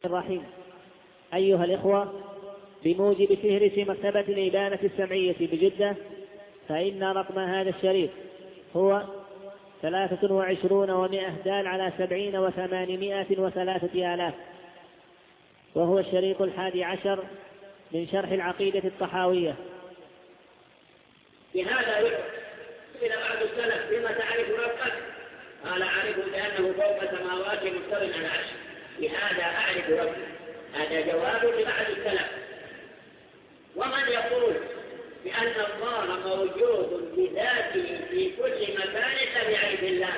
الرحيم. أيها الإخوة، بموجب فهرس مكتبة الإبانة السمعية بجدة، فإن رقم هذا الشريط هو 23 دال على 70 و803 آلاف، وهو الشريط 11 من شرح العقيدة الطحاوية. بهذا إلى بعض السلف بما تعرف ربك؟ قال أعرفه لأنه فوق السماوات مستوٍ على العرش، بهذا أعرف ربي. هذا جواب لبعض السلف. ومن يقول بأن الله موجود بذاته في كل مكان لم يعرف الله؟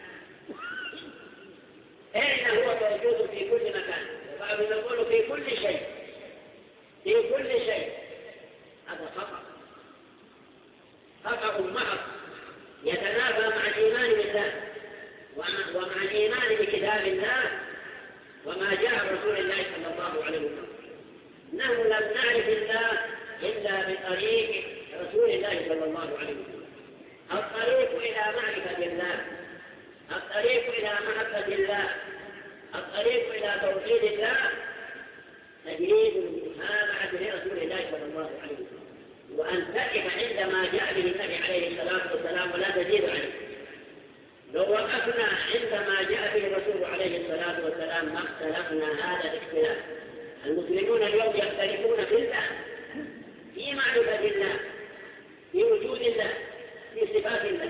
أين هو موجود في كل مكان؟ وبعضهم يقول في كل شيء، في كل شيء. هذا خطأ محض يتنافى مع الإيمان بالله ومع الإيمان بكتاب الله وما جاء رسول الله صلى الله عليه وسلم. نحن لم نعرف الله إلا بطريق رسول الله صلى الله عليه وسلم. الطريق إلى معرفة الله، الطريق إلى محبة الله، الطريق إلى توحيد الله تجريد المتابعة لرسول الله صلى الله عليه وسلم، وأن تقف عندما جاء به النبي عليه الصلاة والسلام ولا تزيد عليه. لو وقفنا عندما جاء به الرسول عليه الصلاة والسلام ما اختلفنا هذا الاختلاف. المسلمون اليوم يختلفون في الله، في معرفة الله، في وجود الله، في صفات الله.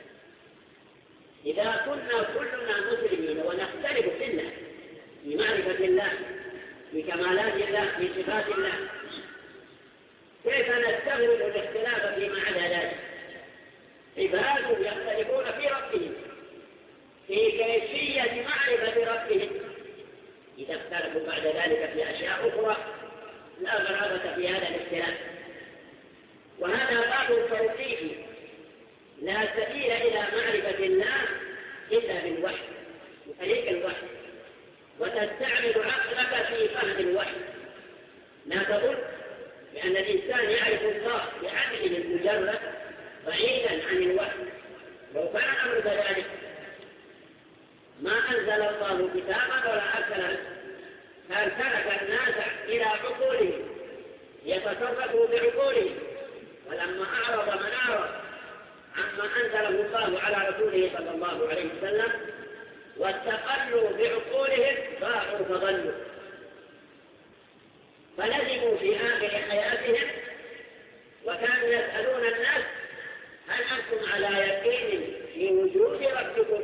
إذا كنا كلنا مسلمين ونختلف في الله، في معرفة الله، في كمالات الله، في صفات الله، كيف نستغرب الاختلاف فيما عدا ذلك؟ عباد يختلفون في ربهم، في كيفية معرفة ربهم. إذا اختلفوا بعد ذلك في أشياء أخرى لا غرابة في هذا الاختلاف. وهذا باب توقيفي، لا سبيل إلى معرفة الله إلا بالوحي، بطريق الوحي، وتستعمل عقلك في فهم الوحي. لا تظن بأن الإنسان يعرف الله بعقله المجرد بعيدا عن الوحي. لو كان الأمر كذلك ما أنزل الله كتابا ولا أرسل، كان ترك الناس إلى عقولهم يتصرفوا بعقولهم. ولما أعرض من أعرض عما أنزله الله على رسوله صلى الله عليه وسلم واستقلوا بعقولهم ضاعوا فضلوا، فلزموا في آخر حياتهم وكانوا يسألون الناس: هل أنتم على يقين في وجود ربكم؟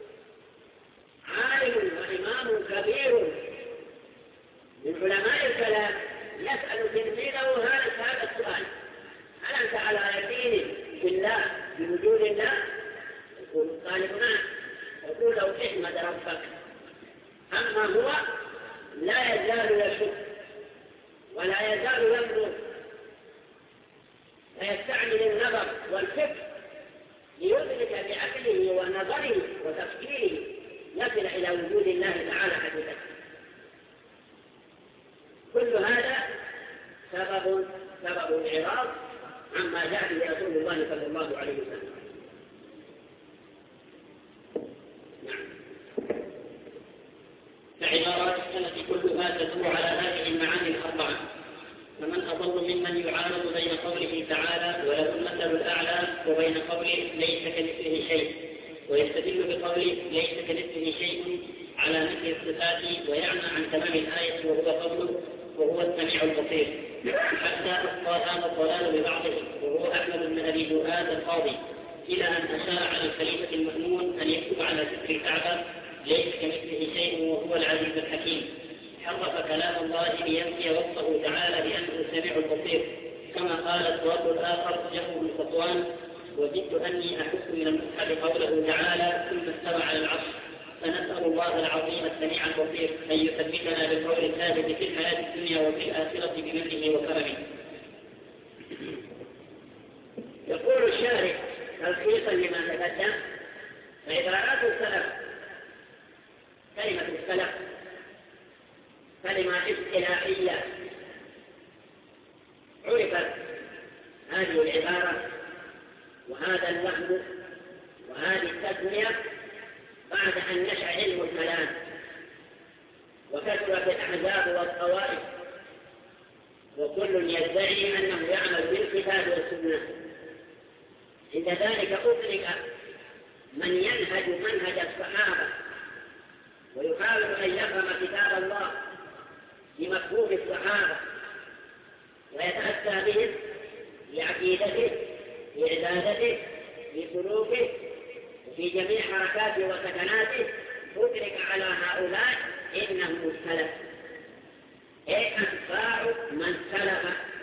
عالم وإمام كبير من علماء الكلام يسأل تلميذه هذا السؤال: هل أنت على يقين بالله، بوجود الله؟ يقول: قال نعم. يقول: لو احمد ربك. أما هو لا يزال يشك ولا يزال ينظر، فيستعمل النظر والفكر ليدرك بعقله ونظره وتفكيره يصل إلى وجود الله تعالى حقيقة. كل هذا سبب الإعراض عما جاء به رسول الله صلى الله عليه وسلم. فعبارات السلف كلها تدور على هذه المعاني الأربعة. فمن أضل ممن يعارض بين قوله تعالى وله المثل الأعلى وبين قوله ليس كمثله شيء، ويستدل بقوله ليس كمثله شيء على نفي الصفات ويعمى عن تمام الآية وهو قوله وهو السميع البصير، حتى أصبح هذا الضلال ببعضه وهو أحمد بن أبي دؤاد القاضي، إلى أن أشار على الخليفة المأمون أن يكتب على ستر الكعبة ليس كمثله شيء وهو العزيز الحكيم. حرف كلام الله لينفي وصفه تعالى بأنه السميع البصير، كما قال الصواب الآخر جهر بن صفوان: وجدت أني أحس من المصحف قوله تعالى ثم استوى على العرش. فنسأل الله العظيم السميع البصير أن يثبتنا بالقول الثابت في الحياة الدنيا وفي الآخرة بمنه وكرمه. يقول الشارح تلخيصا لما تقدم: فعبارات السلف، كلمة السلف كلمة اصطلاحية عرفت هذه العبارة وهذا اللفظ وهذه التسمية بعد أن نشأ علم الكلام وكثرت الأحزاب والطوائف، وكل يدعي أنه يعمل بالكتاب والسنة. عند ذلك أطلق من ينهج منهج الصحابة ويحاول أن يفهم كتاب الله بمفهوم الصحابة ويتأسى بهم في عقيدته، في عبادته، في سلوكه، وفي جميع حركاته وسكناته. أطلق على هؤلاء إنهم السلف، أي أتباع من سلف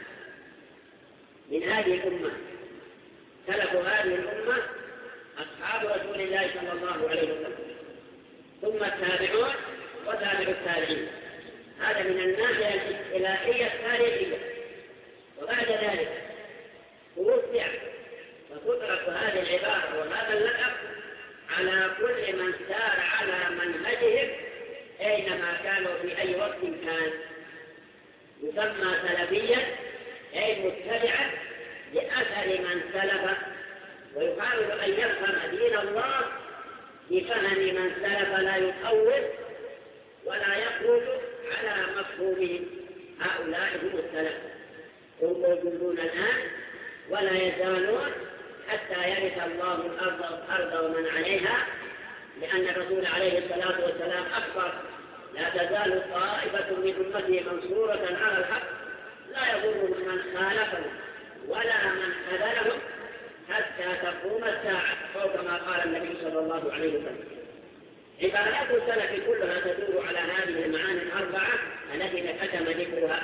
من هذه الأمة. سلف هذه الأمة أصحاب رسول الله صلى الله عليه وسلم، ثم التابعون وتابع التابعين. هذا من الناحية الإلهية التاريخية. وبعد ذلك توسع وتطرق هذه العبارة وهذا اللقب على كل من سار على منهجهم أينما كانوا في أي وقت كان، يسمى سلفيا أي متبعا لأثر من سلف، ويحاول أن يفهم دين الله بفهم من سلف، لا يتأول ولا يخرج على مفهومهم. هؤلاء هم السلف، هم موجودون الآن ولا يزالون حتى يرث الله الأرض ومن عليها، لأن الرسول عليه الصلاة والسلام أخبر: لا تزال طائفة من أمتي منصورة على الحق لا يضرهم من خالفهم ولا من خذلهم حتى تقوم الساعة، أو كما قال النبي صلى الله عليه وسلم. عبارات السلف كلها تدور على هذه المعاني الأربعة التي تقدم ذكرها.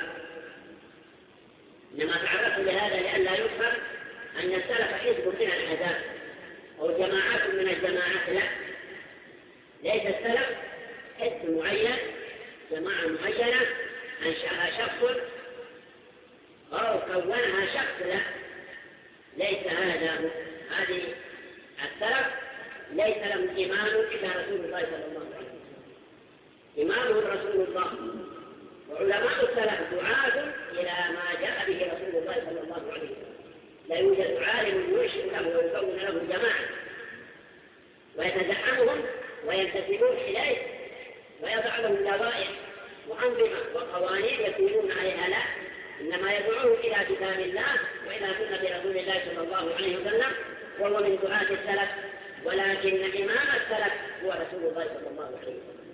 إنما تعرفت لهذا لئلا يفهم أن السلف حزب من الأحزاب أو جماعات من الجماعات، لا، ليس السلف حزب معين، جماعة معينة أنشأها شخص أو كونها شخص، لا، ليس هذا هو. هذه السلف ليس لهم إمام إلا رسول الله صلى الله عليه وسلم، إمامهم رسول الله. وعلماء السلف دعاة إلى ما جاء به رسول الله صلى الله عليه وسلم. لا يوجد عالم ينشئ له ويكون له جماعة ويتزعمهم وينتسبون إليه ويضع لهم لوائح وأنظمة وقوانين يسيرون عليها، لا، إنما يدعوه إلى كتاب الله وإلى سنة رسول الله صلى الله عليه وسلم، وهو من دعاة السلف. ولكن إمام السلف هو رسول الله صلى الله عليه وسلم.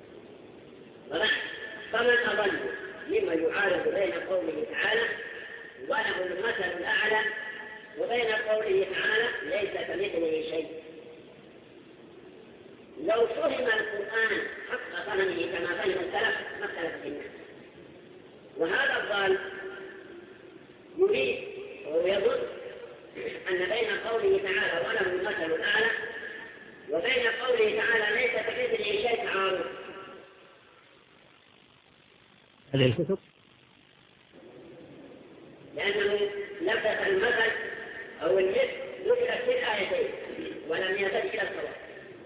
فمن أضل ممن يعارض بين قوله تعالى وله المثل الأعلى وبين قوله تعالى ليس كمثله شيء. لو فهم القرآن حق فهمه كما فهم السلف ما اختلف الناس. وهذا الضال يريد ويظن أن بين قوله تعالى وله المثل الأعلى وبين قوله تعالى ليس كمثله شيء تعارض. هذه الكتب لأنه لبس المثل أو المثل ذكرت في الآيتين ولم يزل إلى الصواب.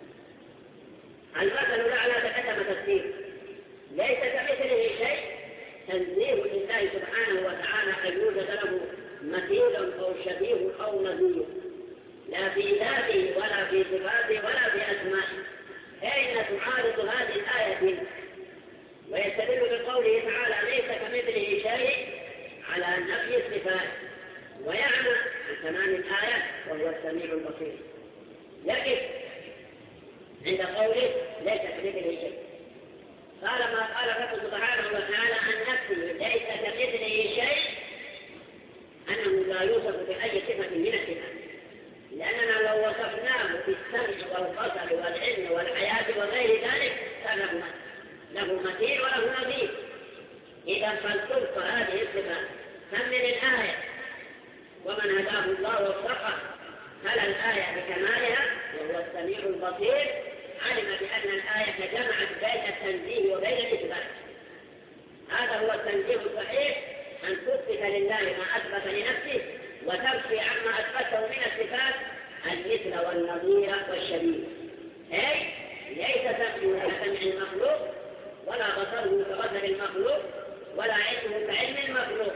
المثل الأعلى تقدم تفسير ليس كمثله شيء، تنزيه لله سبحانه وتعالى أن يوجد له مثيل أو شبيه أو نظير، لا في ذاته ولا في صفاته ولا في أسمائه. أين تعارض هذه الآية؟ ويستدل بقوله تعالى ليس كمثله شيء على نفي الصفات، ويعمل بتمام الآية وهو السميع البصير. لكن عند قوله ليس كمثله شيء قال ما قال رب سبحانه وتعالى عن نفسه ليس كمثله شيء أنه لا يوصف بأي صفة من الصفات، لأننا لو وصفناه بالسمع والبصر والعلم والحياة وغير ذلك كان له مثيل وله نظير. إذا فلتبقى هذه الصفات كمل الآية ومن هداه الله وفقه تلا الآية بكمالها وهو السميع البصير علم بأن الآية جمعت بين التنزيه وبين الإثبات. هذا هو التنزيه الصحيح، أن تثبت لله ما أثبت لنفسه وتنفي عما أثبته من الصفات المثل والنظير والشبيه. أي ليس سمعه كسمع المخلوق ولا بصره كبصر المخلوق ولا علمه كعلم المخلوق.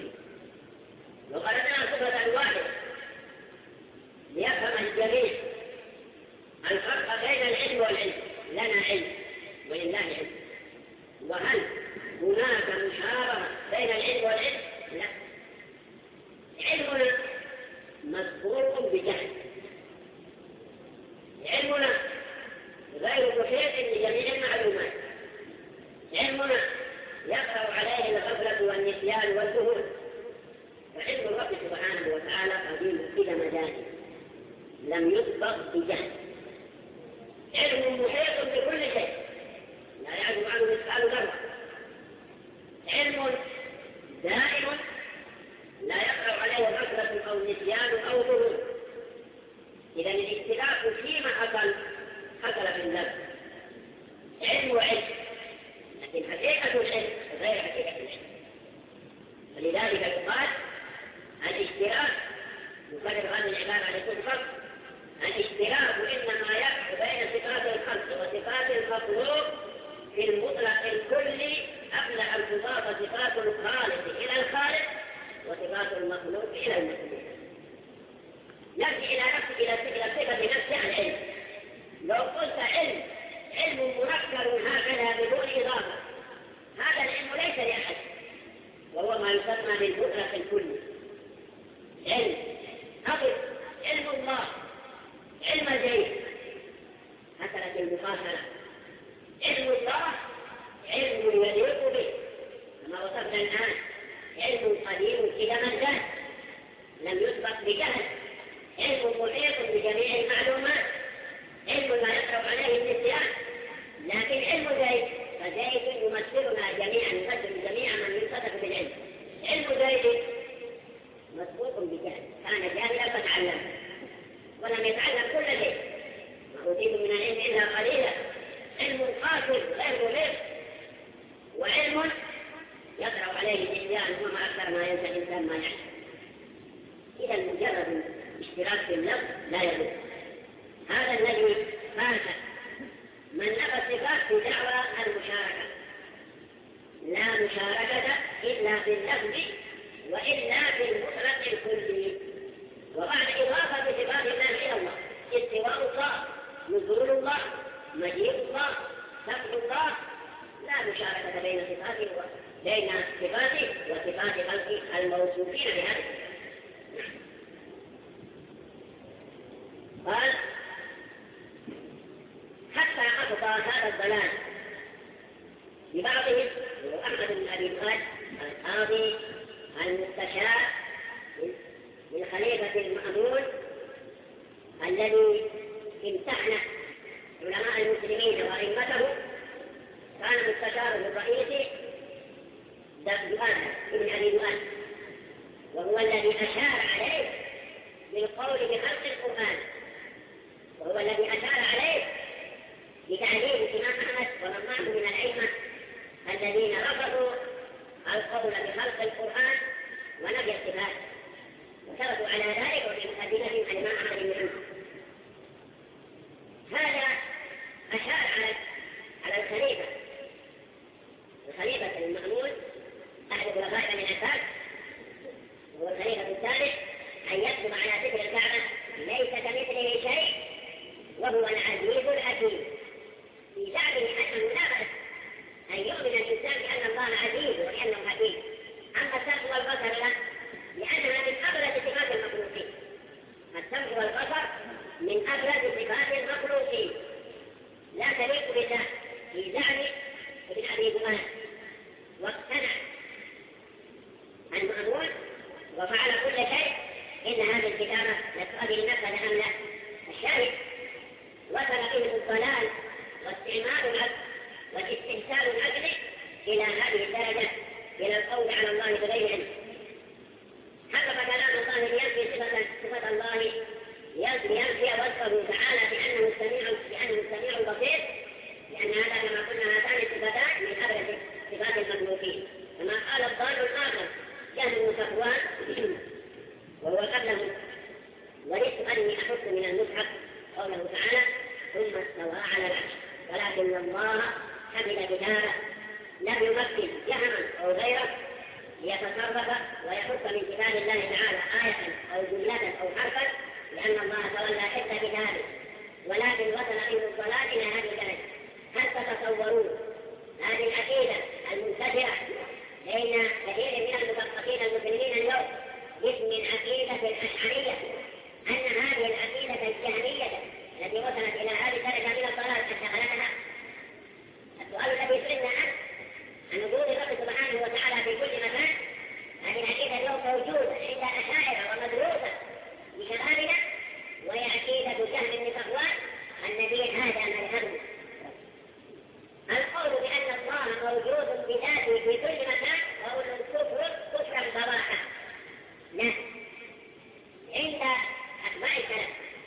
وقالنا صفة واحدة ليفهم الجميع الفرق بين العلم والعلم. لنا علم ولله علم، وهل هناك مشابهة بين العلم والعلم؟ لا، علمنا مسبوق بجهل، علمنا غير محيط لجميع المعلومات، علمنا يقرأ عليه الغفلة والنسيان والذهول. فعلم الرب سبحانه وتعالى قديم إلى مجانب لم يسبق بجهل، علم محيط بكل شيء لا يعجب عنه مثقال ذرة، علم دائم لا يقرأ عليه غفلة أو نسيان أو ذهول. إذا الاختلاف فيما حصل في اللفظ علم وعلم، لكن حقيقة العلم غير حقيقة العلم. فلذلك يقال الاشتراك يقرر هذه العبارة على كل فرق، الاشتراك إنما يقع بين صفات الخلق وصفات المخلوق في المطلق الكلي قبل أن تضاف صفات الخالق إلى الخالق وصفات المخلوق إلى المخلوق. يأتي إلى صفة نفسها العلم. لو قلت علم منكر هكذا بدون إضافة، هذا العلم ليس لأحد، وهو ما يسمى بالمطلق الكلي. علم أقل علم الله، علم الغيب، حصلت المفاصلة. علم الله علم يليق به كما وصفنا الآن، علم قديم إلى من جهل لم يسبق بجهل، علم محيط بجميع المعلومات، علم لا يقرب عليه النسيان. لكن علم زيد فزيد يمثلنا جميعا، يمثل جميع من يصدق بالعلم. علم زيد مسبوق بجهل، كان جاهلا فتعلم ولم يتعلم كل شيء، ما أوتيت من العلم إلا قليلا. علم قاتل غير مبين، وعلم يقرأ عليه النسيان وما أكثر ما ينسى الإنسان ما يعلم. إذا مجرد اشتراك في اللفظ لا يضر. هذا الذي فات من نفى الصفات في دعوى المشاركة. لا مشاركة إلا في اللفظ وإلا في المطلق الكلي. وبعد إضافة صفات الله إلى الله، استواء الله، نزول الله، مجيء الله، سبح الله، لا مشاركة بين صفاته وصفات خلقه الموصوفين بهذا. قال حتى أخطأ هذا الضلال ببعضهم، وأحمد بن أبي بكر القاضي المستشار من خليفة المأمون الذي امتحن علماء المسلمين وأئمته، كان مستشاره الرئيسي دؤان ابن أبي دؤان، وهو الذي أشار عليه بالقول بخلق القرآن، وهو الذي أشار عليه بتعليم الإمام أحمد ومن معه من الأئمة الذين رفضوا القول بخلق القرآن ونفي الصفات، وشرطوا على ذلك وفي مقدمتهم الإمام أحمد بن حنبل. هذا أشار على الخليفة المأمون أحد خلفاء بني عباس، وهو الخليفة الثالث، أن يكتب على ذكر الكعبة ليس كمثله شيء وهو العزيز الحكيم، في زعمه أنه لا بأس أن يؤمن الإنسان بأن الله عزيز وبأنه حكيم. أما السمع والبصر لا، لأنها من أبرز صفات المخلوقين. السمع والبصر من أبرز صفات المخلوقين لا تليق بالله في زعم ابن أبي دؤان. واقتنع المأمون وفعل كل شيء إن هذه الكتابة لتؤدي لنفذ أم لا. الشاهد وصل به الضلال واستعمال العقل والاستهتار العقل إلى هذه الدرجة، إلى القول على الله بغير علم. حسب كلام الله ينفي صفة الله، ينفي وصفه تعالى بأنه السميع البصير، لأن هذا كما قلنا هاتان الصفتان من أبرز صفات المخلوقين. كما قال الضال الآخر جهل بن صفوان وهو قبله: ولدت أني أحط من المصحف قوله تعالى: ثم استوى على العرش، ولكن الله حمل كتابه لم يمكن جهما أو غيره ليتصرف ويحط من كتاب الله تعالى آية أو جملة أو حرفا، لأن الله تولى حفظ كتابه، ولكن وصل به الضلال إلى هذه الدرجة. هل تتصورون هذه العقيدة المنتشرة بين كثير من المثقفين المسلمين اليوم باسم العقيدة الأشعرية أن هذه العقيدة الجهمية التي وصلت إلى هذه الدرجة من الضلال قد دخلتها. السؤال الذي سئلنا عنه عن وجود الرب سبحانه وتعالى في كل مكان، هذه العقيدة اليوم موجودة عند الأشاعرة ومدروسة بشبابنا، وهي عقيدة جهم بن صفوان الذي هذا مذهبه. القول بأن الله موجود بذاته في كل مكان قول كفرا بواحا. لا، عند أتباع السلف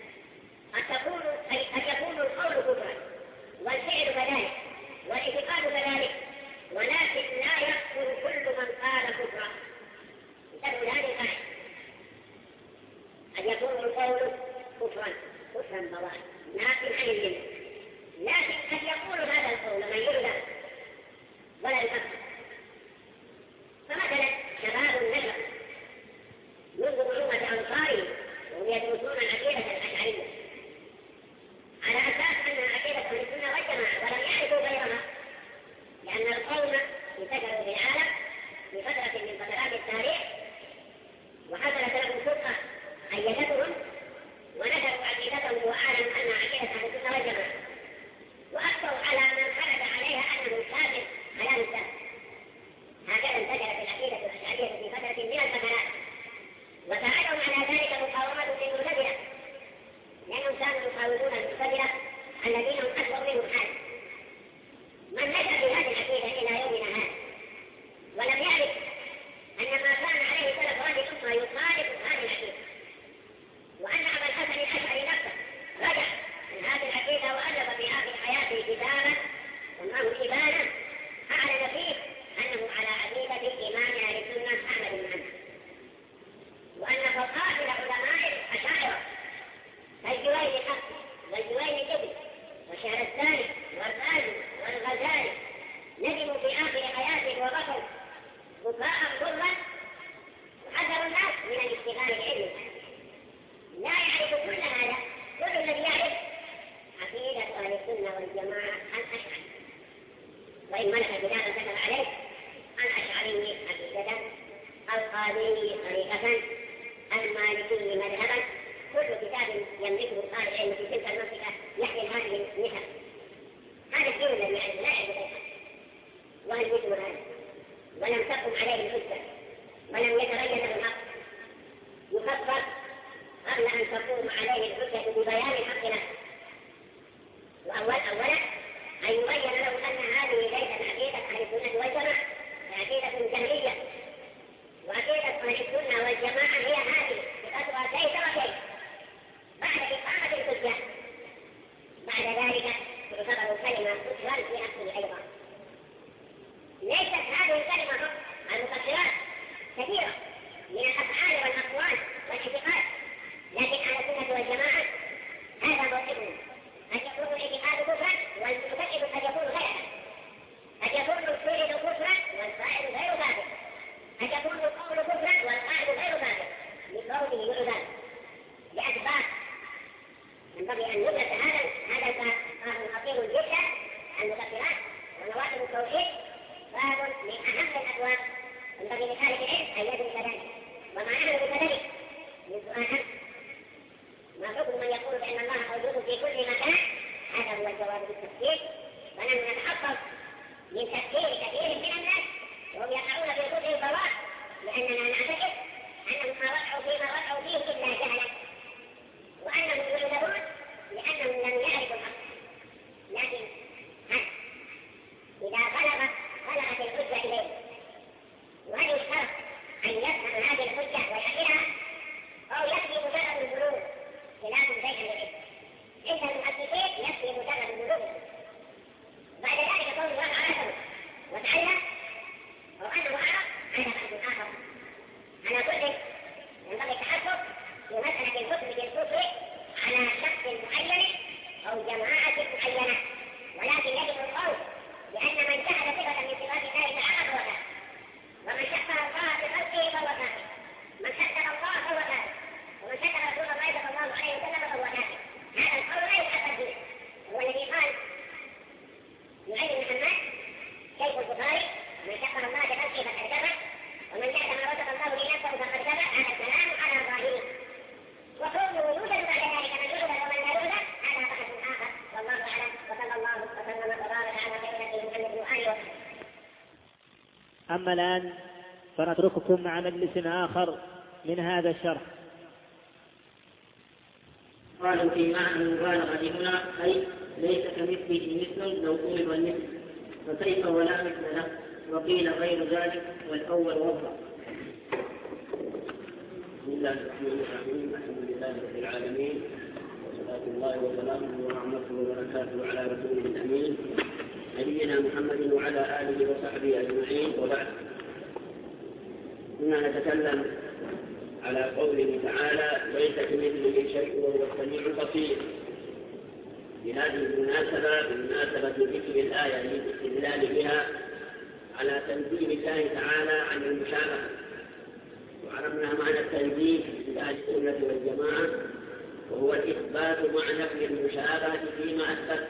قد يكون القول كفرا والفعل كذلك والاعتقاد كذلك، ولكن لا يكفر كل من قال كفرا. انتبهوا لهذه الآية، قد يكون القول كفرا بواحا لكن عن الملة، لكن قد يقول هذا القول من يرضى ولا يكفر. فمثلا شباب نشأ منذ بلوغة أنصارهم وهم يدرسون العقيدة الأشعرية على أساس أن عقيدة أهل السنة والجماعة ولم يعرفوا غيرها، لأن القوم انتشروا في العالم في فترة من فترات التاريخ وحصلت لهم فرقة أيدتهم ونشروا عقيدتهم وأعلنوا أن عقيدة أهل السنة والجماعة، وأكثروا على من خرج عليها أنه كافر على الإسلام. هكذا انتشرت العقيدة الأشعرية في فترة من الفترات، وساعدهم على ذلك مقاومة المعتزلة، لأنهم كانوا يحاولون المعتزلة الذين هم أكبر منهم حالا. من نشأ بهذه العقيدة إلى يومنا هذا ولم يعرف أن ما كان عليه سلف هذه الأمة يخالف هذه العقيدة، وأن أبا الحسن الأشعري نفسه رجع من هذه العقيدة وألف في آخر حياته كتابا سماه إبانة أعلن فيه أنه على عقيدة إمام أهل السنة أحمد بن حنبل، وأن فقاتل علماء الأشاعرة كالجويني الحق والجويني الجبل والشهرستاني والرازي والغزالي ندموا في آخر حياته وبكوا بكاء ضرا وحذروا الناس من الاشتغال بعلم. لا يعرف كل هذا، كل الذي يعرف عقيدة أهل السنة والجماعة الأشعري، وإن ملك كتابا كتب عليه الأشعري عقيدة، القادري طريقة، المالكي مذهبا، كل كتاب يملكه طالب العلم في تلك المنطقة يحمل هذه النسب. هذا الدين الذي يعرف لا يعرف غيره، وهل مثل هذا ولم تقم عليه الحجة ولم يتبين له الحق يكفر قبل أن تقوم عليه الحجة ببيان الحق له. أولا أن يبين له أن هذه ليست عقيدة أهل السنة والجماعة، عقيدة جهمية، وعقيدة أهل السنة والجماعة هي هذه بقدرها كيف وكيف. بعد إقامة الحجة بعد ذلك تعتبر كلمة كفرا في نفسه أيضا. ليست هذه الكلمة فقط، المكفرات كثيرة من الأفعال والأقوال والاعتقاد، لكن أهل السنة والجماعة هذا موقفهم، قد يكون الاعتقاد كفرا والمكذب قد يكون غيره، قد يكون الفعل كفرا والفاعل غير كافر، قد يكون القول كفرا والقائل غير كافر لقوله يعذر لأسباب ينبغي أن ندرس هذا الباب. باب خطير جدا، المكفرات ونواتب التوحيد باب من أهم الأبواب ينبغي لطالب العلم أن يدرس ذلك. وما نحن بكذلك من سؤال ما حكم من يقول بأن الله موجود في كل مكان؟ هذا هو الجواب بالتفسير. ونحن نتحقق من تفسير كثير من الناس وهم يقعون في كفر البواح، لأننا نعتقد أنهم ما وقعوا فيه إلا جهلا، وأنهم يعذرون لأنهم لم يعرفوا الحق. لكن إذا بلغت الحجة إليه وهل يشترط أن يفهم هذه الحجة ويعقلها أو يكفي مجرد البلوغ؟ خلاف بين العلم. عند المحدثين يكفي مجرد البلوغ. بعد ذلك قول الله عرفه وتعالى أما الآن فنترككم مع مجلس آخر من هذا الشرح. قالوا في معنى المبالغة هنا أي ليس كمثله مثل لو طلب المثل، فكيف ولا مثل له؟ وقيل غير ذلك والأول وضع. بسم الله الرحمن الرحيم. الحمد لله رب العالمين، وصلاة الله وسلامه ورحمته وبركاته على رسوله الأمين نبينا محمد وعلى آله وصحبه أجمعين، وبعد. كنا نتكلم على قوله تعالى ليس كمثله شيء وهو السميع البصير. بهذه المناسبة بمناسبة ذكر الآية للاستدلال بها على تنزيه الله تعالى عن المشابهة، وعرفنا معنى التنزيه عند أهل السنة والجماعة، وهو الإثبات مع نفي المشابهة فيما أثبت.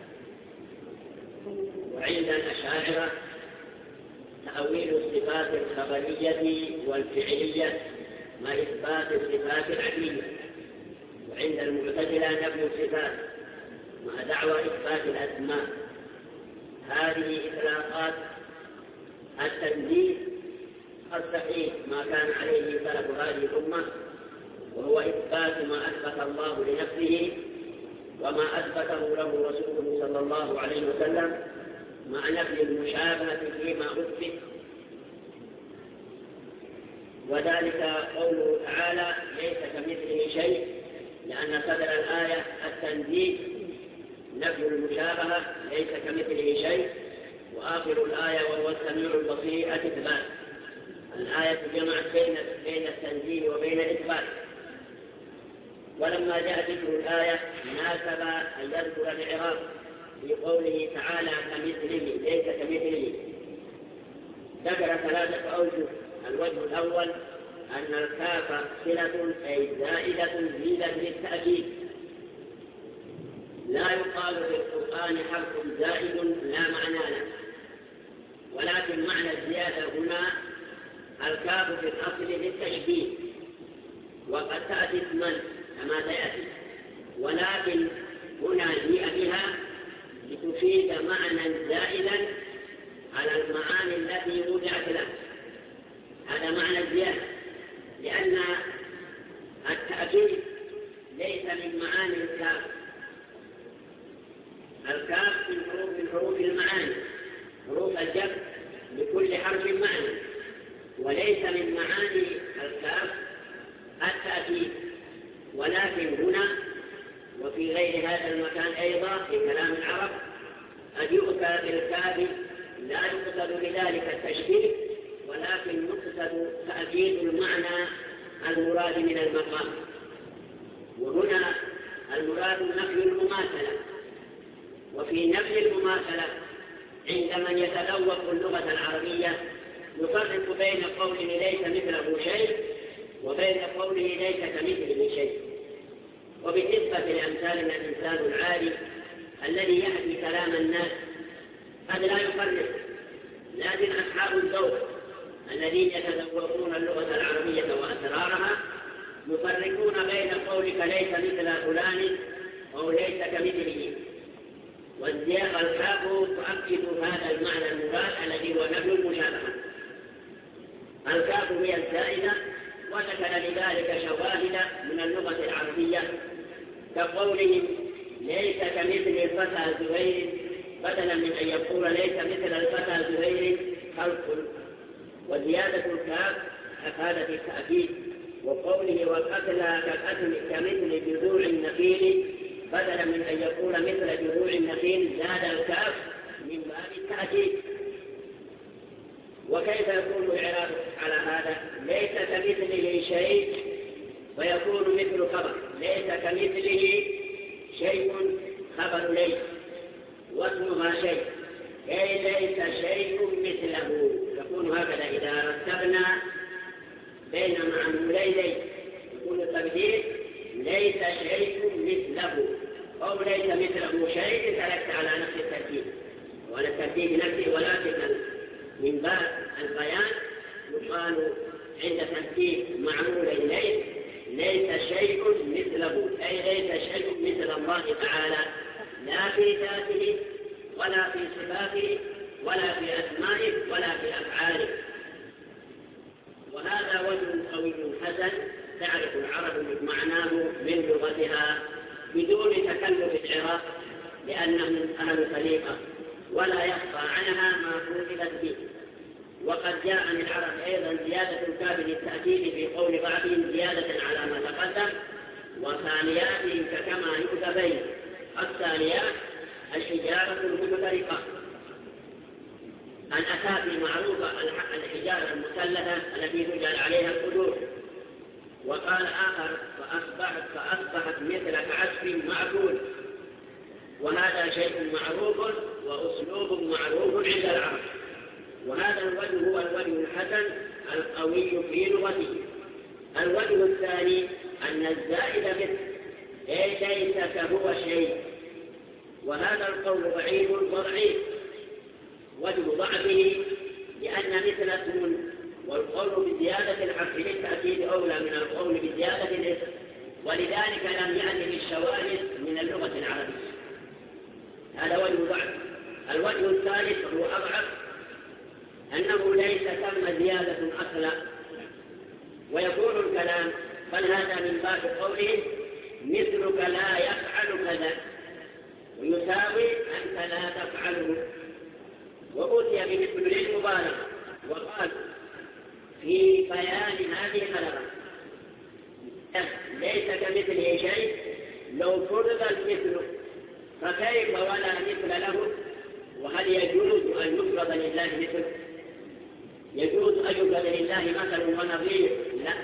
وعند الأشاعرة تأويل الصفات الخبرية والفعلية مع إثبات الصفات العديدة. وعند المعتزلة نفي الصفات مع دعوى إثبات الأسماء. هذه إطلاقات التنزيه الصحيح ما كان عليه سلف هذه الأمة، وهو إثبات ما أثبت الله لنفسه وما أثبته له رسوله صلى الله عليه وسلم مع نفي المشابهة فيما أثبت. وذلك قوله تعالى ليس كمثله شيء، لأن صدر الآية التنزيه نفي المشابهة ليس كمثله شيء، وآخر الآية وهو السميع البصير الإثبات. الآية جمعت بين التنزيه وبين الإثبات. ولما جاء ذكر الآية ناسب أن يذكر الإعراب في قوله تعالى كمثله ليس كمثله. ذكر ثلاثة أوجه. الوجه الأول أن الكاف صلة أي زائدة زيادة للتأكيد. لا يقال في القرآن حرف زائد لا معنى له، ولكن معنى الزيادة هنا الكاف في الأصل للتشبيه، وقد تأتي اسما كما سيأتي، ولكن هنا جيء بها لتفيد معنى زائدا على المعاني التي وضعت له. هذا معنى الزيادة، لأن التأكيد ليس من معاني الكاف. الكاف من حروف المعاني، حروف الجر لكل حرف معنى، وليس من معاني الكاف التأكيد. ولكن هنا وفي غير هذا المكان أيضا في كلام العرب قد يؤتى بالكاف لا يقصد بذلك التشبيه، ولكن يقصد تأكيد المعنى المراد من المقام. وهنا المراد نفي المماثلة. وفي نفي المماثلة عند من يتذوق اللغة العربية يفرق بين قوله ليس مثله شيء وبين قوله ليس كمثله شيء. وبالنسبة لأمثالنا الإنسان العادي الذي يحكي كلام الناس هذا لا يفرق، لكن أصحاب الذوق الذين يتذوقون اللغة العربية وأسرارها يفرقون بين قولك ليس مثل فلان أو ليس كمثله. والزيادة الكاف تؤكد هذا المعنى المراد الذي هو نفي المشابهة. الكاف هي الزائدة، وذكر لذلك شواهد من اللغة العربية كقولهم ليس كمثل الفتى زهير، بدلا من أن يقول ليس مثل الفتى زهير خلق. وزيادة الكاف أفادت التأكيد. وقوله والقتلى كالقتل كمثل جذوع النخيل، بدلا من أن يقول مثل جذوع النخيل زاد الكاف من باب التأكيد. وكيف يكون الإعراب على هذا؟ ليس كمثله شيء ويكون مثل خبر. ليس كمثله شيء خبر ليس، واسمها شيء، أي ليس شيء مثله. يكون هكذا إذا رتبنا بين معمولي ليس، يكون التبديل ليس شيء مثله أو ليس مثله شيء تركت على نفس الترتيب وعلى الترتيب نفسه. ولكن من باب البيان يقال عند ترتيب معمولي ليس شيء مثله، أي ليس شيء مثل الله تعالى، لا في ذاته ولا في صفاته ولا في أسمائه ولا في أفعاله. حسن تعرف العرب معناه من لغتها بدون تكلف العراق لأنهم أهل سليقة ولا يخفى عنها ما كتبت به. وقد جاء من العرب أيضا زيادة الكاف للتأكيد في قول بعضهم زيادة على ما تقدم، وثانياتهم كما يؤتى الثانيات الحجارة المتفرقة. الأساس معروفة الحجارة المثلثة التي تجعل عليها القدور. وقال آخر فأصبحت مثل كعسف معقول، وهذا شيء معروف وأسلوب معروف عند العرب. وهذا الوجه هو الوجه الحسن القوي في لغته. الوجه الثاني أن الزائد مثل ليس كهو شيء، وهذا القول ضعيف وضعيف. وجه ضعفه لأن مثل اسم، والقول بزيادة الحرف للتأكيد أولى من القول بزيادة الاسم، ولذلك لم يأتي الشواهد من اللغة العربية. هذا وجه ضعف. الوجه الثالث هو أضعف، أنه ليس ثم زيادة أصلا، ويكون الكلام بل هذا من باب قوله مثلك لا يفعل كذا، ويساوي أنت لا تفعله. وأتي بمثل للمبالغة وقال في بيان هذه الخلقة ليس كمثله شيء. لو فرض المثل فكيف ولا مثل له؟ وهل يجوز أن يفرض لله مثل؟ يجوز أن يفرض لله مثل ونظير؟ لا،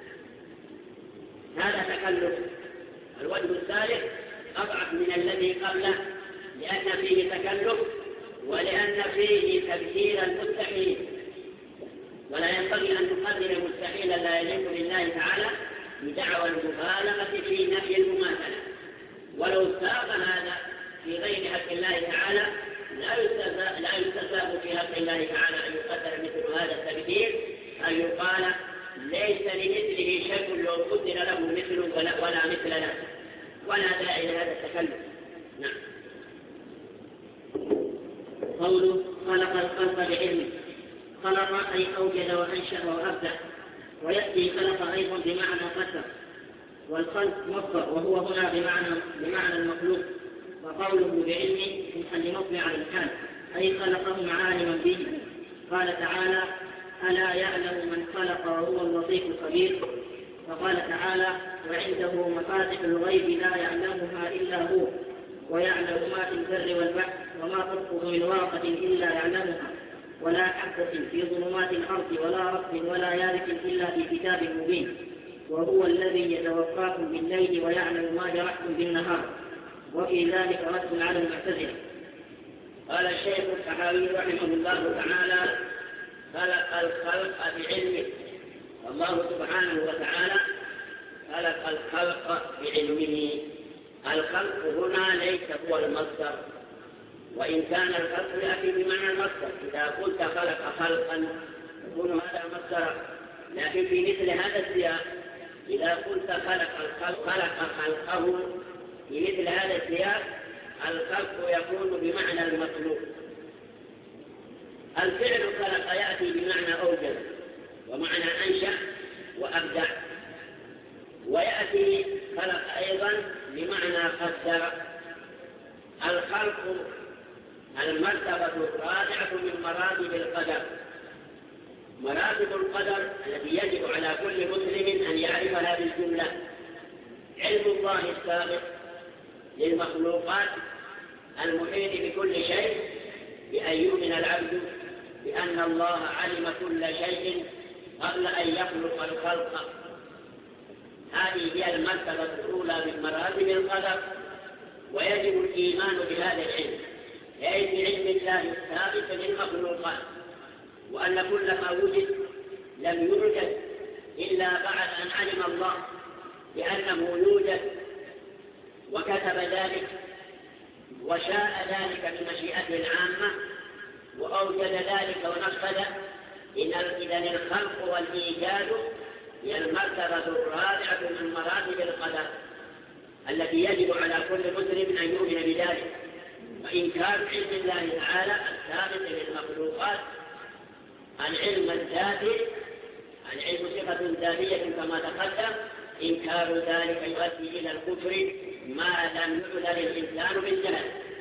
هذا تكلف. الوجه الثالث أضعف من الذي قبله لأن فيه تكلف ولأن فيه تبشير المستحيل، ولا ينبغي أن نقدر مستحيلا لا يليق لله تعالى بدعوى المبالغة في نفي المماثلة. ولو ساق هذا في غير حق الله تعالى لا يستساغ في حق الله تعالى أن يقدر مثل هذا التبشير، أن يقال ليس لمثله شيء لو قدر له مثل ولا مثل له، ولا داعي لهذا التكلف. نعم. قوله خلق الخلق بعلمه، خلق أي أوجد وأنشأ وأبدع. ويأتي خلق أيضا بمعنى قدر، والخلق مصدر وهو هنا بمعنى المخلوق. وقوله بعلمه محل مطلع على الحال أي خلقهم عالما به. قال تعالى ألا يعلم من خلق وهو اللطيف الخبير. وقال تعالى وعنده مفاتح الغيب لا يعلمها إلا هو ويعلم ما في البر والبحر وما تسقط من ورقة إلا يعلمها ولا حبة في ظلمات الأرض ولا رطب ولا يابس إلا في كتاب مبين. وهو الذي يتوفاكم بالليل ويعلم ما جرحتم بالنهار. وفي ذلك رد على المعتزلة. قال الشيخ الصحابي رحمه الله تعالى خلق الخلق بعلمه. الله سبحانه وتعالى خلق الخلق بعلمه. الخلق هنا ليس هو المصدر، وإن كان الخلق يأتي بمعنى المصدر. إذا قلت خلق خلقا يكون هذا مصدر، لكن في مثل هذا السياق إذا قلت خلق خلقه في مثل هذا السياق الخلق يكون بمعنى المخلوق. الفعل خلق يأتي بمعنى أوجد ومعنى أنشأ وأبدع، ويأتي خلق أيضا بمعنى قدر. الخلق المرتبة الرابعة من مراتب القدر. مراتب القدر التي يجب على كل مسلم أن يعرفها بالجملة: علم الله السابق للمخلوقات المحيط بكل شيء، بأن يؤمن العبد بأن الله علم كل شيء قبل أن يخلق الخلق. هذه هي المرتبة الأولى من مراتب القدر، ويجب الإيمان بهذا العلم، أي بعلم الله السابق للمخلوقات، وأن كل ما وجد لم يوجد إلا بعد أن علم الله بأنه يوجد وكتب ذلك وشاء ذلك بمشيئته العامة وأوجد ذلك ونفذه. إذن الخلق والإيجاد هي المرتبة الرابعة من مراتب القدر التي يجب على كل مسلم أن يؤمن بذلك. وإنكار علم الله تعالى الثابت للمخلوقات العلم الذاتي العلم صفة ذاتية كما تقدم، إنكار ذلك يؤدي إلى الكفر ما لم يعذر الإنسان بالجهل.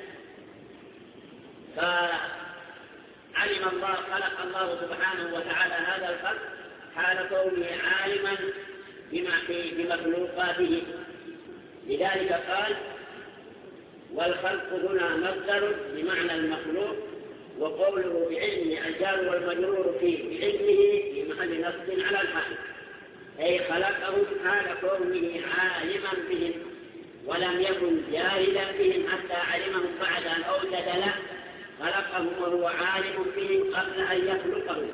فعلم الله، خلق الله سبحانه وتعالى هذا الخلق حال كونه عالما بمخلوقاته، لذلك قال: والخلق هنا مصدر بمعنى المخلوق، وقوله بعلمه الجار والمجرور فيه بعلمه في محل نصب على الحال، أي خلقه حال كونه عالما بهم، ولم يكن جاهلا بهم حتى علمهم بعد أن أوجد له، خلقهم وهو عالم بهم قبل أن يخلقهم.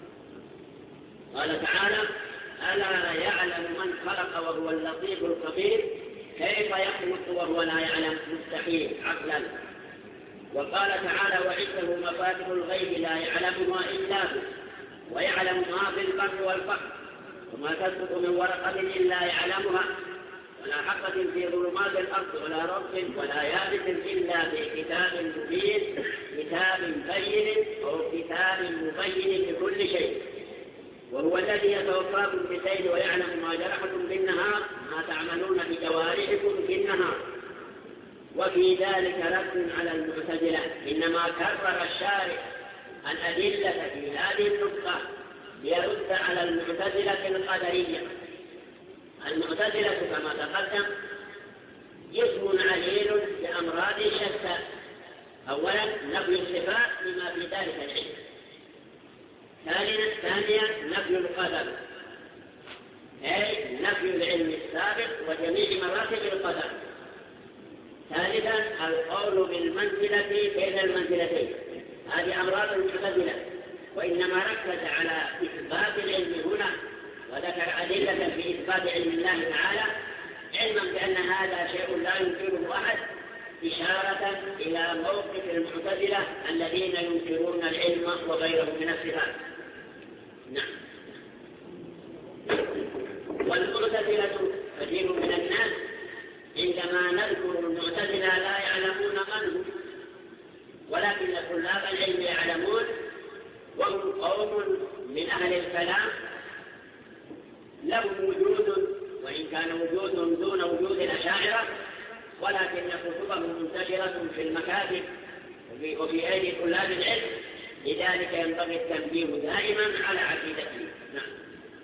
قال تعالى: ألا يعلم من خلق وهو اللطيف الخبير، كيف يخلق وهو لا يعلم؟ مستحيل عقلا. وقال تعالى: وعنده مفاتح الغيب لا يعلمها إلا هو، ويعلم ما في البر والبحر، وما تسقط من ورقة إلا يعلمها، ولا حبة في ظلمات الأرض ولا رطب ولا يابس إلا في كتاب مبين، كتاب بين أو كتاب مبين لكل شيء. وهو الذي يتوفاكم بالليل ويعلم ما جرحتم بالنهار، ما تعملون بجوارحكم في النهار. وفي ذلك رد على المعتزلة، إنما كرر الشارع الأدلة في هذه النقطة ليرد على المعتزلة القدرية. المعتزلة كما تقدم جسم عليل لأمراض شتى. أولا نفي الصفات لما في ذلك العلم، ثانيا نفي القدر، أي نفي العلم السابق وجميع مراتب القدر. ثالثا القول بالمنزلة بين المنزلتين، هذه أمراض المعتزلة، وإنما ركز على إثبات العلم هنا، وذكر أدلة في إثبات علم الله تعالى، علما بأن هذا شيء لا ينكره أحد، إشارة إلى موقف المعتزلة الذين ينكرون العلم وغيره من الصفات. نعم. والمعتزلة كثير من الناس عندما نذكر المعتزلة لا يعلمون من هم، ولكن طلاب العلم يعلمون، وهم قوم من أهل الكلام لهم وجود، وإن كان وجود دون وجود الأشاعرة، ولكن كتبهم منتشرة في المكاتب وفي أيدي طلاب العلم، لذلك ينبغي التنبيه دائما على عقيدته. نعم.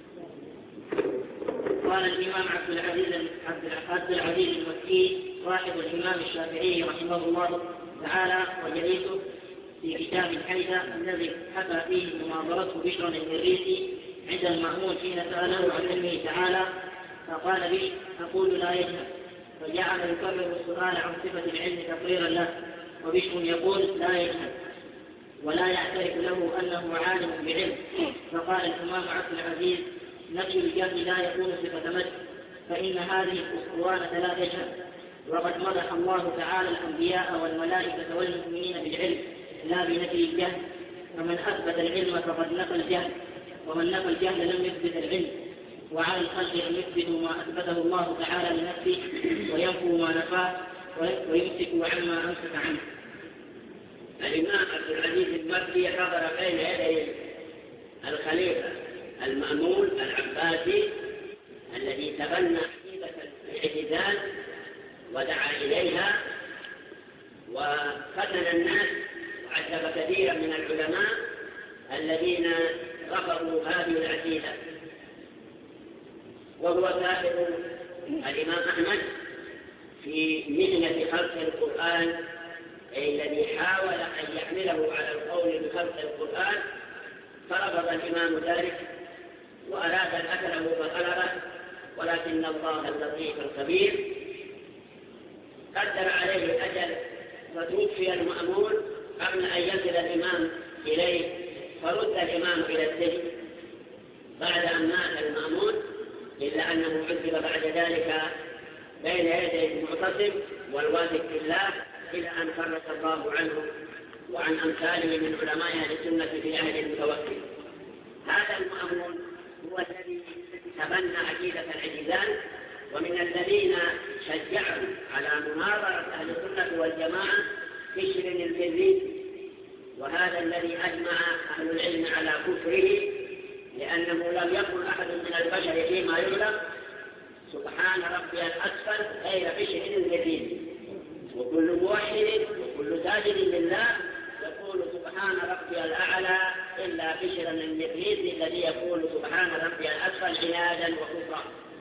قال الإمام عبد العزيز المكي صاحب الإمام الشافعي رحمه الله تعالى وجليسه في كتاب الحيثة الذي حكى فيه مناظرته بشر المريسي عند المأمون حين سأله عن علمه تعالى، فقال لي: أقول لا يجهل، فجعل يكرر السؤال عن صفة العلم تقريرا له، وبشر يقول لا يجهل ولا يعترف له أنه عالم بعلم. فقال الإمام عبد العزيز: نفي الجهل لا يكون صفة مدح، فإن هذه الأسطوانة لا تجهل، وقد مدح الله تعالى الأنبياء والملائكة والمؤمنين بالعلم لا بنفي الجهل، فمن أثبت العلم فقد نفى الجهل، ومن نفى الجهل لم يثبت العلم. وعلى الخلق أن يثبتوا ما أثبته الله تعالى لنفسه وينفوا ما نفاه ويمسكوا عما أمسك عنه. الإمام عبد العزيز المكي حضر بين يدي الخليفة المأمون العباسي الذي تبنى عقيدة الاعتزال ودعا إليها وفتن الناس وعذب كثيرا من العلماء الذين رفضوا هذه العقيدة. وهو سابق الإمام أحمد في مهنة خلق القرآن، أي الذي حاول أن يحمله على القول بخلق القرآن، فرفض الإمام ذلك وأراد أن أكله فطلبه، ولكن الله اللطيف الخبير قدر عليه الأجل فتوفي المأمون قبل أن يصل الإمام إليه، فرد الإمام إلى السجن بعد أن مات المأمون، إلا أنه عذب بعد ذلك بين يدي المعتصم والواثق بالله إلى أن فرج الله عنه وعن أمثاله من علماء أهل السنة في عهد المتوكل. هذا المأمون هو الذي تبنى عقيدة الاعتزال، ومن الذين شجعوا على مناظرة أهل السنة والجماعة بشر المريسي، وهذا الذي أجمع أهل العلم على كفره لأنه لم يقل أحد من البشر فيما يعلم سبحان ربي الأسفل غير بشر ذليل، وكل موحد وكل ساجد لله يقول سبحان ربي الأعلى إلا بشرا الإبليس الذي يقول سبحان ربي الأسفل عنادا وكفرا.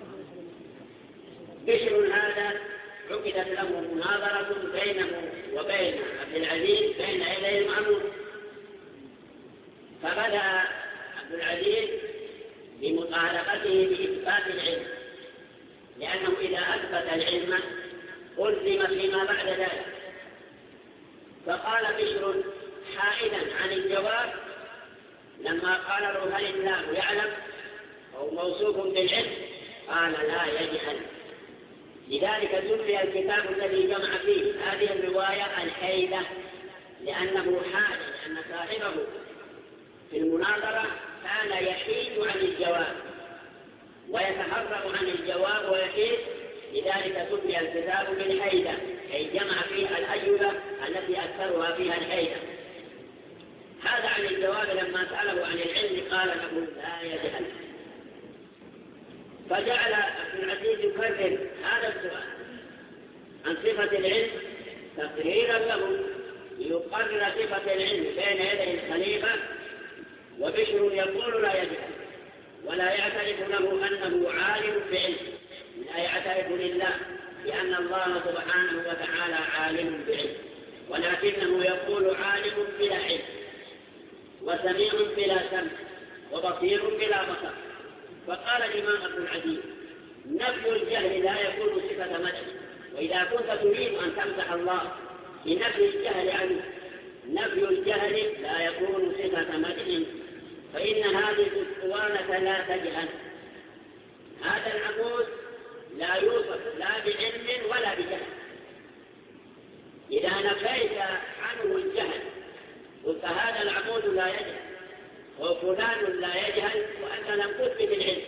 بشر هذا عقدت له مناظرة بينه وبين عبد العزيز بين يدي المأمون، فبدأ عبد العزيز بمطالبته بإثبات العلم، لأنه إذا أثبت العلم ألزم فيما بعد ذلك. فقال بشر حائدا عن الجواب لما قال له هل الله يعلم أو موصوف بالعلم؟ قال لا يجهل. لذلك سمي الكتاب الذي جمع فيه هذه الرواية الحيدة، لأنه حاد، لأن صاحبه في المناظرة كان يحيد عن الجواب ويتهرب عن الجواب ويحيد، لذلك سمي الكتاب بالحيدة، أي جمع فيها الأجوبة التي أكثرها فيها الحيدة. هذا عن الجواب لما سأله عن العلم قال له لا يجهل. فجعل عبد العزيز يكرر هذا السؤال عن صفة العلم تقريرا له ليقرر صفة العلم بين يدي الخليفة، وبشر يقول لا يجهل ولا يعترف له أنه عالم بعلم، لا يعترف لله لأن الله سبحانه وتعالى عالم بعلم، ولكنه يقول عالم بلا علم، وسميع بلا سمع، وبصير بلا بصر. فقال الإمام ابن العزيز نفي الجهل لا يكون صفة مدح، وإذا كنت تريد أن تمدح الله بنفي الجهل عنه، نفي الجهل لا يكون صفة مدح، فإن هذه الاسطوانة لا تجهل. هذا العمود لا يوصف لا بعلم ولا بجهل. إذا نفيت عنه الجهل قلت هذا العمود لا يجهل وفلان لا يجهل وأنت لم تثبت العلم.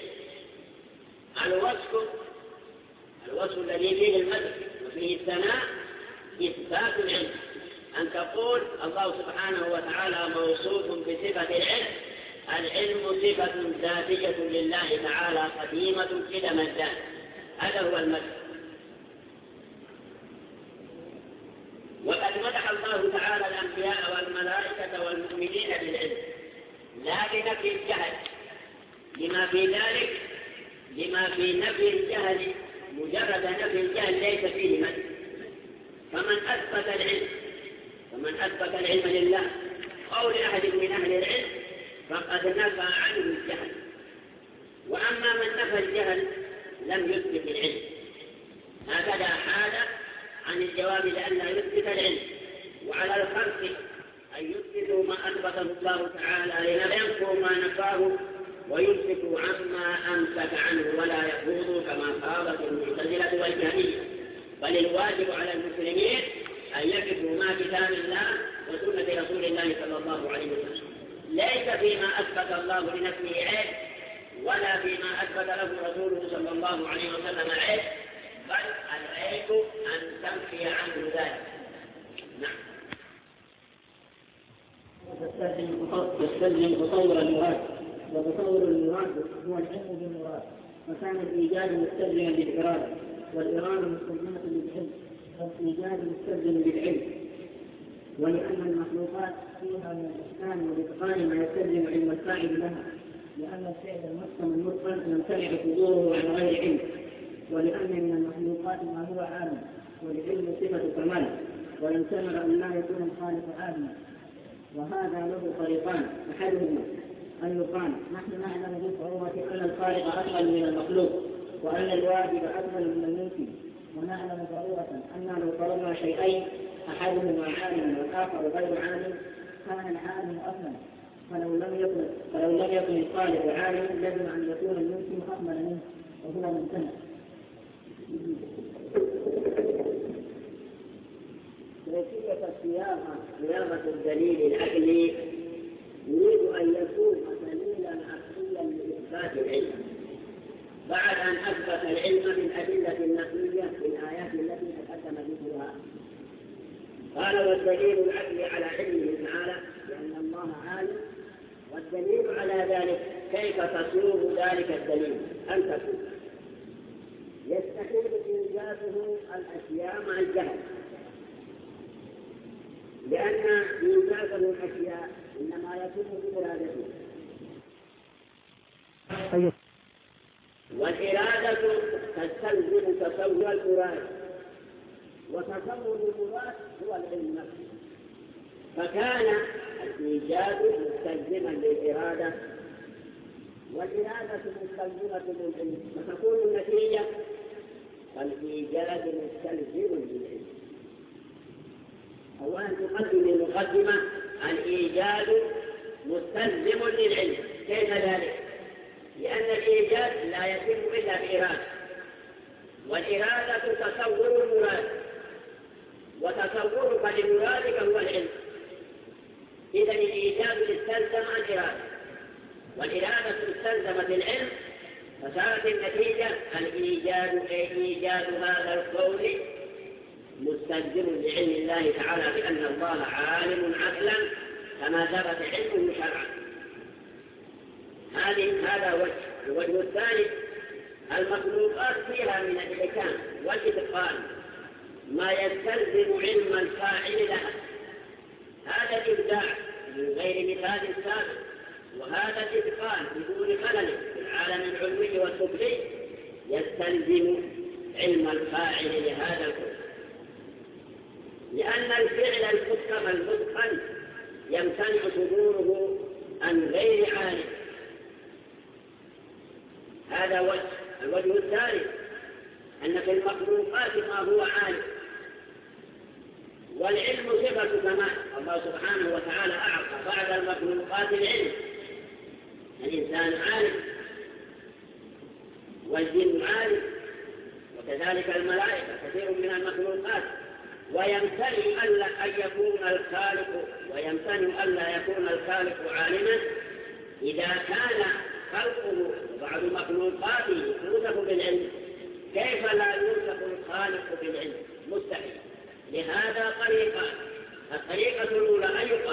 الوصف الذي فيه المدح وفيه الثناء إثبات العلم، أن تقول الله سبحانه وتعالى موصوف بصفة العلم، العلم صفة ذاتية لله تعالى قديمة قدم الذات، هذا هو المدح. وقد مدح الله تعالى الأنبياء والملائكة والمؤمنين بالعلم لا بنفي الجهل، لما في نفي الجهل مجرد نفي الجهل ليس فيه مدح. فمن أثبت العلم لله أو لأحد من أهل العلم فقد نفى عنه الجهل، وأما من نفى الجهل لم يثبت العلم. هكذا حال عن الجواب لأن يثبت العلم، وعلى الخلق أن يثبتوا ما أثبته الله تعالى لننفوا ما نفاه ويمسكوا عما أمسك عنه ولا يخوضوا كما قالت المعتزلة والجهمية. بل الواجب على المسلمين أن يكفوا ما كتاب الله وسنة رسول الله صلى الله عليه وسلم، ليس فيما أثبت الله لنفسه عيب ولا فيما أثبت له رسوله صلى الله عليه وسلم عيب، بل العيب أن تنفي عنه ذلك. نعم. يستلزم تصور المراد، وتصور المراد هو العلم بالمراد، وكان الإيجاد مستلزما بالإرادة، والإرادة مستلزمة بالعلم، والإيجاد مستلزم بالعلم. ولأن المخلوقات فيها من الإحسان والإتقان ما يستلزم علم الفاعل لها، لأن الفعل المحكم المتقن يمتنع صدوره عن غير علم، ولأن من المخلوقات ما هو عالم، والعلم صفة كمال، ويمتنع أن لا يكون الخالق عالما. وهذا له طريقان، أحدهما أن يقال نحن نعلم بالصعوبة أن الخالق أفضل من المخلوق، وأن الواجب أفضل من الممكن، ونعلم ضرورة أن لو طلبنا شيئين أحدهما عالم والآخر غير عالم كان العالم أفضل، فلو لم يكن الخالق عالم لازم أن يكون الممكن أفضل منه وهو ممتنع. كيفية صياغة الدليل العقلي يريد أن يكون دليلا عقليا لإثبات العلم بعد أن أثبت العلم بالأدلة النقلية في الآيات التي تقدم ذكرها. قال والدليل العقلي على علمه تعالى لأن الله عالم والدليل على ذلك كيف تصوغ ذلك الدليل أن تصوغ يستحيل إيجاده الأشياء مع الجهل، لأن إيجاده الأشياء إنما يكون بإرادته، والإرادة تستلزم تصور المراد، وتصور المراد هو العلم نفسه، فكان الإيجاد مستلزما للإرادة والإرادة مستلزمة للعلم، فتكون النتيجة والإيجاد مستلزم للعلم. أولا تقدم المقدمة الإيجاد مستلزم للعلم. كيف ذلك؟ لأن الإيجاد لا يتم إلا بإرادة، والإرادة تصور المراد، وتصورك لمرادك هو العلم. إذا الإيجاد استلزم الإرادة، والإرادة استلزمت العلم، فصارت النتيجة إيجاد هذا القول مستلزم لعلم الله تعالى بأن الله عالم عقلا كما ثبت علمه شرعا. هذا وجه. الوجه الثاني المخلوقات فيها من الإحكام والإتقان ما يستلزم علم الفاعل لها. هذا الإبداع من غير مثال سابق، وهذا الإتقان بدون خلل في العالم العلوي والسفلي يستلزم علم الفاعل لهذا الكون، لأن الفعل المتقن يمتنع صدوره عن غير عالم. هذا وجه. الوجه الثالث أن في المخلوقات ما هو عالم، والعلم صفة كمال. الله سبحانه وتعالى أعطى بعد المخلوقات العلم. الإنسان عالم، والجن عالم، وكذلك الملائكة كثير من المخلوقات. ويمتنع ألا يكون الخالق عالما إذا كان خلقه وبعض مخلوقاته يوصف بالعلم. كيف لا يوصف الخالق بالعلم؟ مستحيل. لهذا طريقة. الطريقة الأولى أن يقال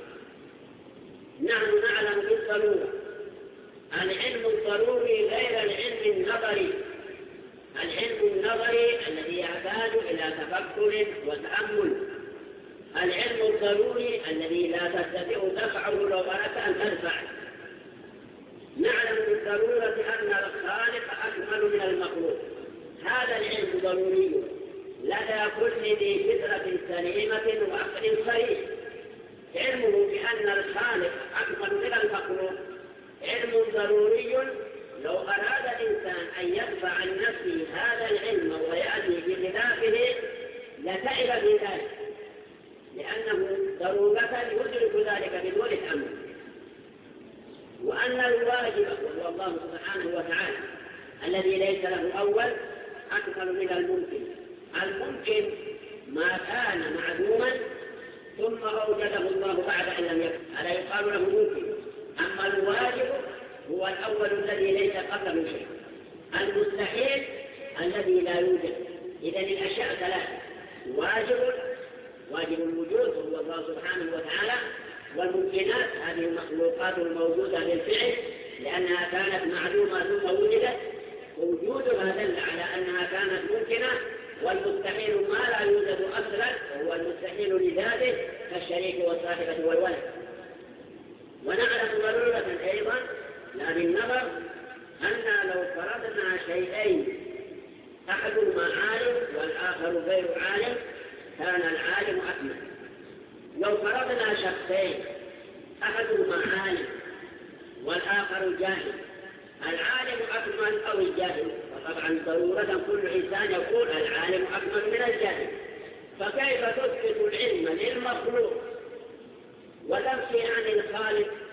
نحن نعلم بالضرورة العلم الضروري غير العلم النظري. العلم النظري الذي يحتاج إلى تفكر وتأمل، العلم الضروري الذي لا تستطيع دفعه لو أردت أن تدفع. نعلم بالضرورة أن الخالق أكمل من المخلوق. هذا العلم ضروري لدى كل ذي فطرة سليمة وعقل صريح. علمه بأن الخالق أكمل من المخلوق علم ضروري. لو أراد الإنسان أن يدفع عن نفسه هذا العلم ويأتي بخلافه لتعب في ذلك، لأنه ضرورة يدرك ذلك بدون تأمل. وأن الواجب وهو الله سبحانه وتعالى الذي ليس له أول أكثر من الممكن. الممكن ما كان معدوما ثم أوجده الله بعد أن لم يكن، هذا يقال له ممكن. أما الواجب هو الأول الذي ليس قبله شيء. المستحيل الذي لا يوجد. إذن الأشياء ثلاثة: واجب الوجود هو الله سبحانه وتعالى، والممكنات هذه المخلوقات الموجودة للفعل لأنها كانت معلومة ثم وجدت، ووجودها دل على أنها كانت ممكنة. والمستحيل ما لا يوجد أصلا وهو المستحيل لذاته كالشريك والصاحبة والولد. ونعلم ضرورة أيضا لا بالنظر أن لو فرضنا شيئين أحدهما عالم والآخر غير عالم كان العالم أكمل. لو فرضنا شخصين أحدهما عالم والآخر جاهل، العالم أكمل أو الجاهل؟ وطبعا ضرورة كل إنسان يقول العالم أكمل من الجاهل. فكيف تثبت العلم للمخلوق وتنفي عن الخالق